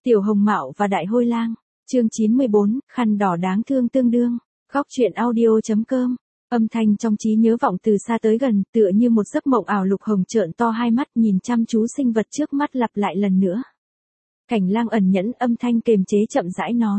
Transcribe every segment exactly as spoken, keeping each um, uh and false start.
Tiểu Hồng Mạo và Đại Hôi Lang, chương chín mươi bốn, khăn đỏ đáng thương tương đương. Góc truyện audio chấm com. Âm thanh trong trí nhớ vọng từ xa tới gần, tựa như một giấc mộng ảo. Lục Hồng trợn to hai mắt nhìn chăm chú sinh vật trước mắt lặp lại lần nữa. Cảnh Lang ẩn nhẫn, âm thanh kềm chế chậm rãi nói.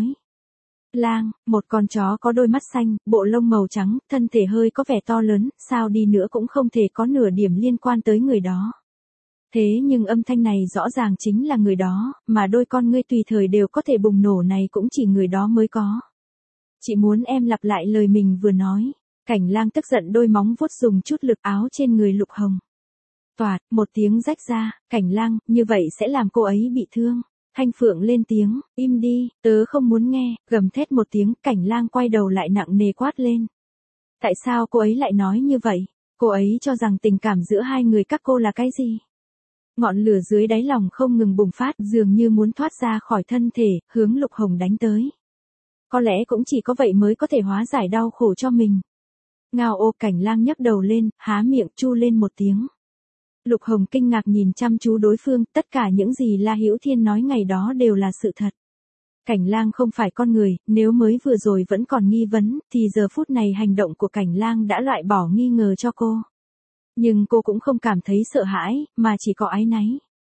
Lang, một con chó có đôi mắt xanh, bộ lông màu trắng, thân thể hơi có vẻ to lớn, sao đi nữa cũng không thể có nửa điểm liên quan tới người đó. Thế nhưng âm thanh này rõ ràng chính là người đó, mà đôi con ngươi tùy thời đều có thể bùng nổ này cũng chỉ người đó mới có. Chị muốn em lặp lại lời mình vừa nói. Cảnh Lang tức giận, đôi móng vuốt dùng chút lực áo trên người Lục Hồng. Toạt, một tiếng rách ra. Cảnh Lang, như vậy sẽ làm cô ấy bị thương. Thanh Phượng lên tiếng, im đi, tớ không muốn nghe. Gầm thét một tiếng, Cảnh Lang quay đầu lại nặng nề quát lên. Tại sao cô ấy lại nói như vậy? Cô ấy cho rằng tình cảm giữa hai người các cô là cái gì? Ngọn lửa dưới đáy lòng không ngừng bùng phát, dường như muốn thoát ra khỏi thân thể, hướng Lục Hồng đánh tới. Có lẽ cũng chỉ có vậy mới có thể hóa giải đau khổ cho mình. Ngao ô. Cảnh Lang nhấc đầu lên, há miệng chu lên một tiếng. Lục Hồng kinh ngạc nhìn chăm chú đối phương, tất cả những gì La Hữu Thiên nói ngày đó đều là sự thật. Cảnh Lang không phải con người, nếu mới vừa rồi vẫn còn nghi vấn, thì giờ phút này hành động của Cảnh Lang đã loại bỏ nghi ngờ cho cô. Nhưng cô cũng không cảm thấy sợ hãi, mà chỉ có áy náy.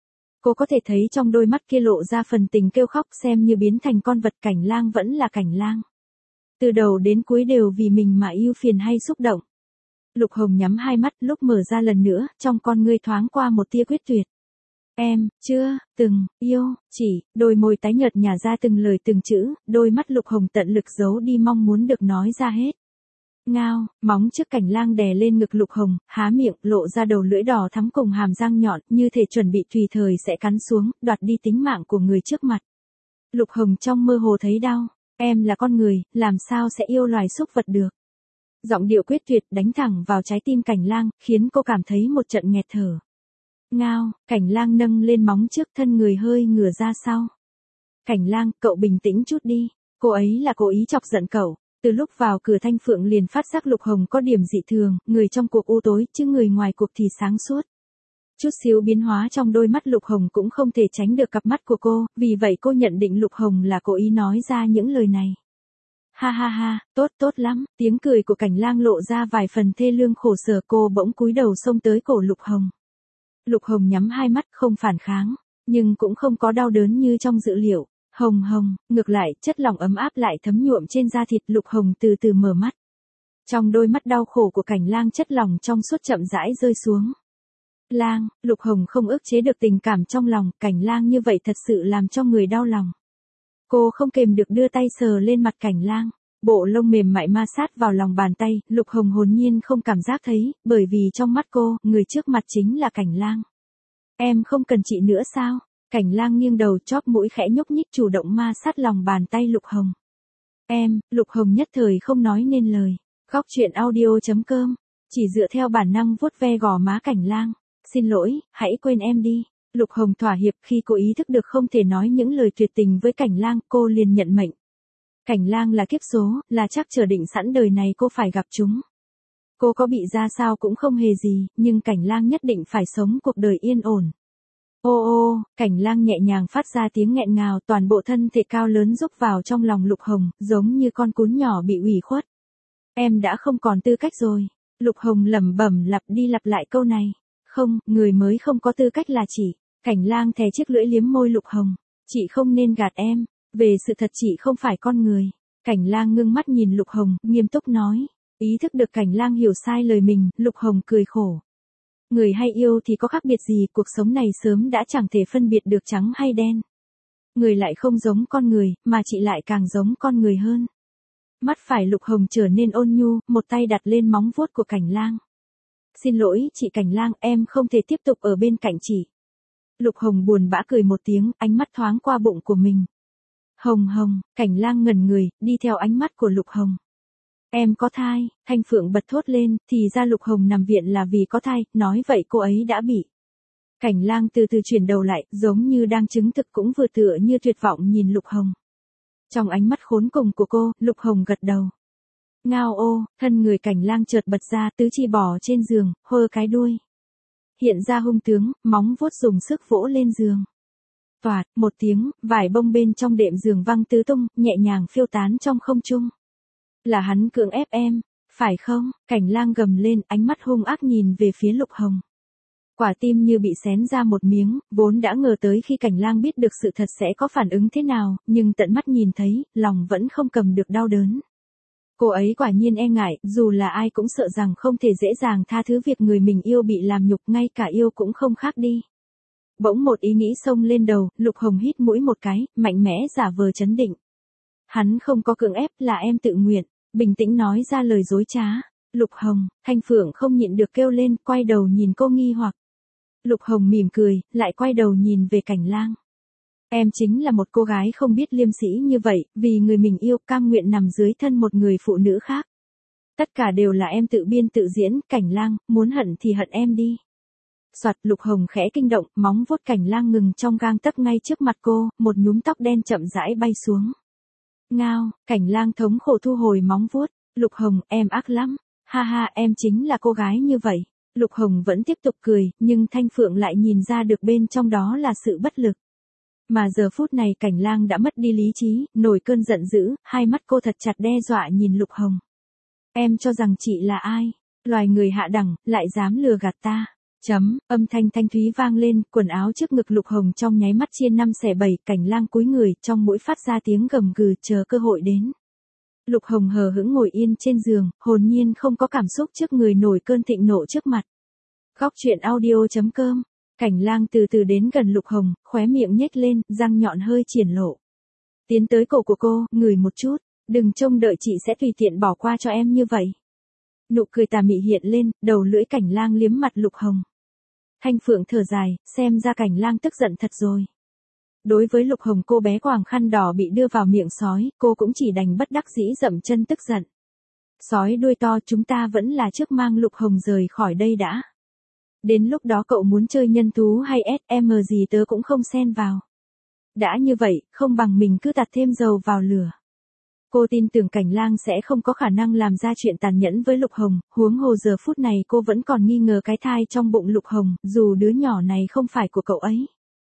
Cô có thể thấy trong đôi mắt kia lộ ra phần tình kêu khóc, xem như biến thành con vật. Cảnh Lang vẫn là Cảnh Lang. Từ đầu đến cuối đều vì mình mà ưu phiền hay xúc động. Lục Hồng nhắm hai mắt, lúc mở ra lần nữa, trong con ngươi thoáng qua một tia quyết tuyệt. Em, chưa, từng, yêu, chỉ, đôi môi tái nhợt nhả ra từng lời từng chữ, đôi mắt Lục Hồng tận lực giấu đi mong muốn được nói ra hết. Ngao, móng trước Cảnh Lang đè lên ngực Lục Hồng, há miệng, lộ ra đầu lưỡi đỏ thắm cùng hàm răng nhọn, như thể chuẩn bị tùy thời sẽ cắn xuống, đoạt đi tính mạng của người trước mặt. Lục Hồng trong mơ hồ thấy đau. Em là con người, làm sao sẽ yêu loài súc vật được? Giọng điệu quyết tuyệt đánh thẳng vào trái tim Cảnh Lang, khiến cô cảm thấy một trận nghẹt thở. Ngao, Cảnh Lang nâng lên móng trước, thân người hơi ngửa ra sau. Cảnh Lang, cậu bình tĩnh chút đi, cô ấy là cố ý chọc giận cậu. Từ lúc vào cửa Thanh Phượng liền phát giác Lục Hồng có điểm dị thường, người trong cuộc u tối, chứ người ngoài cuộc thì sáng suốt. Chút xíu biến hóa trong đôi mắt Lục Hồng cũng không thể tránh được cặp mắt của cô, vì vậy cô nhận định Lục Hồng là cố ý nói ra những lời này. Ha ha ha, tốt tốt lắm, tiếng cười của Cảnh Lang lộ ra vài phần thê lương khổ sở. Cô bỗng cúi đầu xông tới cổ Lục Hồng. Lục Hồng nhắm hai mắt không phản kháng, nhưng cũng không có đau đớn như trong dự liệu. Hồng hồng, ngược lại, chất lỏng ấm áp lại thấm nhuộm trên da thịt. Lục Hồng từ từ mở mắt. Trong đôi mắt đau khổ của Cảnh Lang chất lỏng trong suốt chậm rãi rơi xuống. Lang, Lục Hồng không ức chế được tình cảm trong lòng, Cảnh Lang như vậy thật sự làm cho người đau lòng. Cô không kềm được đưa tay sờ lên mặt Cảnh Lang, bộ lông mềm mại ma sát vào lòng bàn tay. Lục Hồng hồn nhiên không cảm giác thấy, bởi vì trong mắt cô, người trước mặt chính là Cảnh Lang. Em không cần chị nữa sao? Cảnh Lang nghiêng đầu, chóp mũi khẽ nhúc nhích, chủ động ma sát lòng bàn tay Lục Hồng. Em, Lục Hồng nhất thời không nói nên lời. Góc truyện audio chấm com, chỉ dựa theo bản năng vuốt ve gò má Cảnh Lang. Xin lỗi, hãy quên em đi. Lục Hồng thỏa hiệp, khi cô ý thức được không thể nói những lời tuyệt tình với Cảnh Lang, cô liền nhận mệnh. Cảnh Lang là kiếp số, là chắc chờ định sẵn đời này cô phải gặp chúng. Cô có bị ra sao cũng không hề gì, nhưng Cảnh Lang nhất định phải sống cuộc đời yên ổn. Ô ô, Cảnh Lang nhẹ nhàng phát ra tiếng nghẹn ngào, toàn bộ thân thể cao lớn rúc vào trong lòng Lục Hồng, giống như con cún nhỏ bị ủy khuất. Em đã không còn tư cách rồi. Lục Hồng lẩm bẩm lặp đi lặp lại câu này. Không, người mới không có tư cách là chị. Cảnh Lang thè chiếc lưỡi liếm môi Lục Hồng. Chị không nên gạt em. Về sự thật chị không phải con người. Cảnh Lang ngưng mắt nhìn Lục Hồng, nghiêm túc nói. Ý thức được Cảnh Lang hiểu sai lời mình, Lục Hồng cười khổ. Người hay yêu thì có khác biệt gì, cuộc sống này sớm đã chẳng thể phân biệt được trắng hay đen. Người lại không giống con người, mà chị lại càng giống con người hơn. Mắt phải Lục Hồng trở nên ôn nhu, một tay đặt lên móng vuốt của Cảnh Lang. Xin lỗi, chị Cảnh Lang, em không thể tiếp tục ở bên cạnh chị. Lục Hồng buồn bã cười một tiếng, ánh mắt thoáng qua bụng của mình. Hồng Hồng, Cảnh Lang ngẩn người, đi theo ánh mắt của Lục Hồng. Em có thai, Thanh Phượng bật thốt lên, thì ra Lục Hồng nằm viện là vì có thai, nói vậy cô ấy đã bị. Cảnh Lang từ từ chuyển đầu lại, giống như đang chứng thực cũng vừa tựa như tuyệt vọng nhìn Lục Hồng. Trong ánh mắt khốn cùng của cô, Lục Hồng gật đầu. Ngao ô, thân người Cảnh Lang chợt bật ra, tứ chi bò trên giường, hơ cái đuôi. Hiện ra hung tướng, móng vuốt dùng sức vỗ lên giường. Toạt, một tiếng, vải bông bên trong đệm giường văng tứ tung, nhẹ nhàng phiêu tán trong không trung. Là hắn cưỡng ép em, phải không? Cảnh Lang gầm lên, ánh mắt hung ác nhìn về phía Lục Hồng. Quả tim như bị xén ra một miếng, vốn đã ngờ tới khi Cảnh Lang biết được sự thật sẽ có phản ứng thế nào, nhưng tận mắt nhìn thấy, lòng vẫn không cầm được đau đớn. Cô ấy quả nhiên e ngại, dù là ai cũng sợ rằng không thể dễ dàng tha thứ việc người mình yêu bị làm nhục, ngay cả yêu cũng không khác đi. Bỗng một ý nghĩ xông lên đầu, Lục Hồng hít mũi một cái, mạnh mẽ giả vờ trấn định. Hắn không có cưỡng ép, là em tự nguyện, bình tĩnh nói ra lời dối trá. Lục Hồng, Thanh Phượng không nhịn được kêu lên, quay đầu nhìn cô nghi hoặc. Lục Hồng mỉm cười, lại quay đầu nhìn về Cảnh Lang. Em chính là một cô gái không biết liêm sỉ như vậy, vì người mình yêu cam nguyện nằm dưới thân một người phụ nữ khác. Tất cả đều là em tự biên tự diễn, Cảnh Lang, muốn hận thì hận em đi. Soạt, Lục Hồng khẽ kinh động, móng vuốt Cảnh Lang ngừng trong gang tấc ngay trước mặt cô, một nhúm tóc đen chậm rãi bay xuống. Ngao, Cảnh Lang thống khổ thu hồi móng vuốt. Lục Hồng, em ác lắm. Ha ha, em chính là cô gái như vậy. Lục Hồng vẫn tiếp tục cười, nhưng Thanh Phượng lại nhìn ra được bên trong đó là sự bất lực. Mà giờ phút này Cảnh Lang đã mất đi lý trí, nổi cơn giận dữ, hai mắt cô thật chặt đe dọa nhìn Lục Hồng. Em cho rằng chị là ai? Loài người hạ đẳng, lại dám lừa gạt ta. Chấm, âm thanh thanh thúy vang lên, quần áo trước ngực Lục Hồng trong nháy mắt chia năm xẻ bảy, Cảnh Lang cúi người, trong mũi phát ra tiếng gầm gừ, chờ cơ hội đến. Lục Hồng hờ hững ngồi yên trên giường, hồn nhiên không có cảm xúc trước người nổi cơn thịnh nộ trước mặt. Góc truyện audio chấm com. Cảnh Lang từ từ đến gần Lục Hồng, khóe miệng nhếch lên, răng nhọn hơi triển lộ. Tiến tới cổ của cô, ngửi một chút, đừng trông đợi chị sẽ tùy tiện bỏ qua cho em như vậy. Nụ cười tà mị hiện lên, đầu lưỡi Cảnh Lang liếm mặt Lục Hồng. Thanh Phượng thở dài, xem ra Cảnh Lang tức giận thật rồi. Đối với Lục Hồng cô bé quàng khăn đỏ bị đưa vào miệng sói, cô cũng chỉ đành bất đắc dĩ dậm chân tức giận. Sói đuôi to, chúng ta vẫn là trước mang Lục Hồng rời khỏi đây đã. Đến lúc đó cậu muốn chơi nhân thú hay ét em gì tớ cũng không xen vào. Đã như vậy, không bằng mình cứ tạt thêm dầu vào lửa. Cô tin tưởng Cảnh Lang sẽ không có khả năng làm ra chuyện tàn nhẫn với Lục Hồng, huống hồ giờ phút này cô vẫn còn nghi ngờ cái thai trong bụng Lục Hồng, dù đứa nhỏ này không phải của cậu ấy.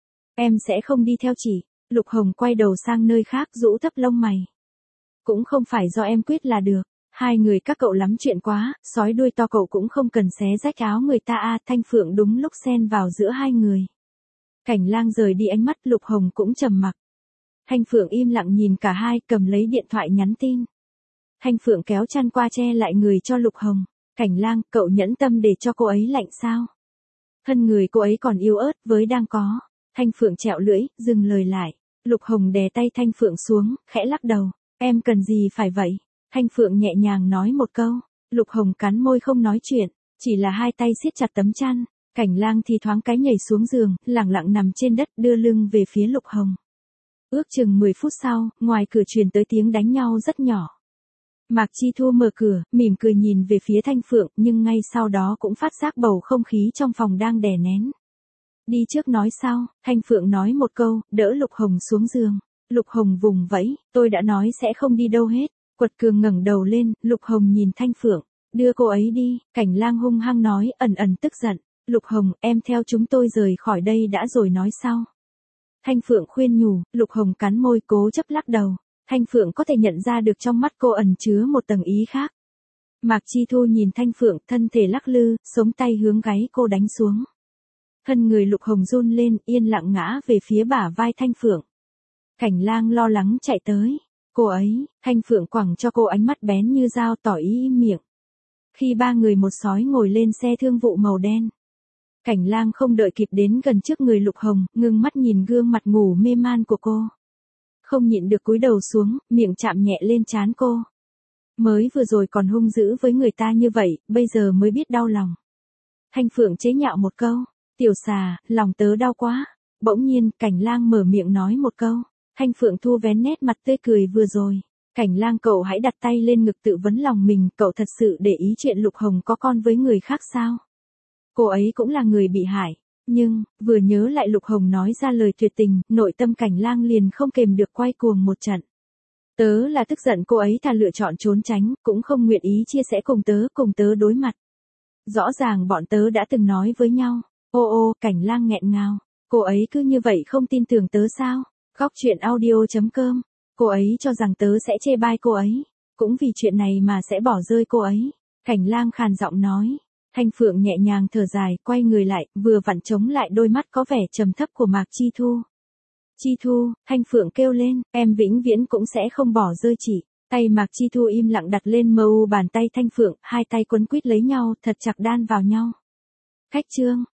Em sẽ không đi theo chị. Lục Hồng quay đầu sang nơi khác, rũ thấp lông mày. Cũng không phải do em quyết là được. Hai người các cậu lắm chuyện quá, sói đuôi to cậu cũng không cần xé rách áo người ta a. Thanh Phượng đúng lúc xen vào giữa hai người. Cảnh Lang rời đi ánh mắt, Lục Hồng cũng trầm mặc. Thanh Phượng im lặng nhìn cả hai, cầm lấy điện thoại nhắn tin. Thanh Phượng kéo chăn qua che lại người cho Lục Hồng. Cảnh Lang, cậu nhẫn tâm để cho cô ấy lạnh sao? Thân người cô ấy còn yếu ớt với đang có. Thanh Phượng trẹo lưỡi, dừng lời lại. Lục Hồng đè tay Thanh Phượng xuống, khẽ lắc đầu. Em cần gì phải vậy? Thanh Phượng nhẹ nhàng nói một câu. Lục Hồng cắn môi không nói chuyện, chỉ là hai tay siết chặt tấm chăn. Cảnh Lang thì thoáng cái nhảy xuống giường, lẳng lặng nằm trên đất đưa lưng về phía Lục Hồng. Ước chừng mười phút sau, ngoài cửa truyền tới tiếng đánh nhau rất nhỏ. Mạc Chi Thu mở cửa, mỉm cười nhìn về phía Thanh Phượng, nhưng ngay sau đó cũng phát giác bầu không khí trong phòng đang đè nén. Đi trước nói sau, Thanh Phượng nói một câu, đỡ Lục Hồng xuống giường. Lục Hồng vùng vẫy, tôi đã nói sẽ không đi đâu hết. Quật Cường ngẩng đầu lên, Lục Hồng nhìn Thanh Phượng, đưa cô ấy đi. Cảnh Lang hung hăng nói, ẩn ẩn tức giận. Lục Hồng, em theo chúng tôi rời khỏi đây đã rồi nói sau. Thanh Phượng khuyên nhủ, Lục Hồng cắn môi cố chấp lắc đầu. Thanh Phượng có thể nhận ra được trong mắt cô ẩn chứa một tầng ý khác. Mạc Chi Thu nhìn Thanh Phượng, thân thể lắc lư, sống tay hướng gáy cô đánh xuống. Thân người Lục Hồng run lên, yên lặng ngã về phía bả vai Thanh Phượng. Cảnh Lang lo lắng chạy tới. Cô ấy, Thanh Phượng quẳng cho cô ánh mắt bén như dao, tỏ ý im miệng. Khi ba người một sói ngồi lên xe thương vụ màu đen. Cảnh Lang không đợi kịp đến gần trước người Lục Hồng, ngưng mắt nhìn gương mặt ngủ mê man của cô. Không nhịn được cúi đầu xuống, miệng chạm nhẹ lên trán cô. Mới vừa rồi còn hung dữ với người ta như vậy, bây giờ mới biết đau lòng. Thanh Phượng chế nhạo một câu, tiểu xà, lòng tớ đau quá. Bỗng nhiên, Cảnh Lang mở miệng nói một câu. Thanh Phượng thu vén nét mặt tươi cười vừa rồi. Cảnh Lang, cậu hãy đặt tay lên ngực tự vấn lòng mình, cậu thật sự để ý chuyện Lục Hồng có con với người khác sao? Cô ấy cũng là người bị hại. Nhưng, vừa nhớ lại Lục Hồng nói ra lời tuyệt tình, nội tâm Cảnh Lang liền không kềm được quay cuồng một trận. Tớ là tức giận cô ấy thà lựa chọn trốn tránh, cũng không nguyện ý chia sẻ cùng tớ, cùng tớ đối mặt. Rõ ràng bọn tớ đã từng nói với nhau. Ô ô, Cảnh Lang nghẹn ngào. Cô ấy cứ như vậy không tin tưởng tớ sao? Góc chuyện audio.com. Cô ấy cho rằng tớ sẽ chê bai cô ấy. Cũng vì chuyện này mà sẽ bỏ rơi cô ấy. Cảnh Lang khàn giọng nói. Thanh Phượng nhẹ nhàng thở dài, quay người lại, vừa vặn chống lại đôi mắt có vẻ trầm thấp của Mạc Chi Thu. Chi Thu, Thanh Phượng kêu lên, em vĩnh viễn cũng sẽ không bỏ rơi chị. Tay Mạc Chi Thu im lặng đặt lên mờ u bàn tay Thanh Phượng, hai tay quấn quýt lấy nhau, thật chặt đan vào nhau. Khách trương.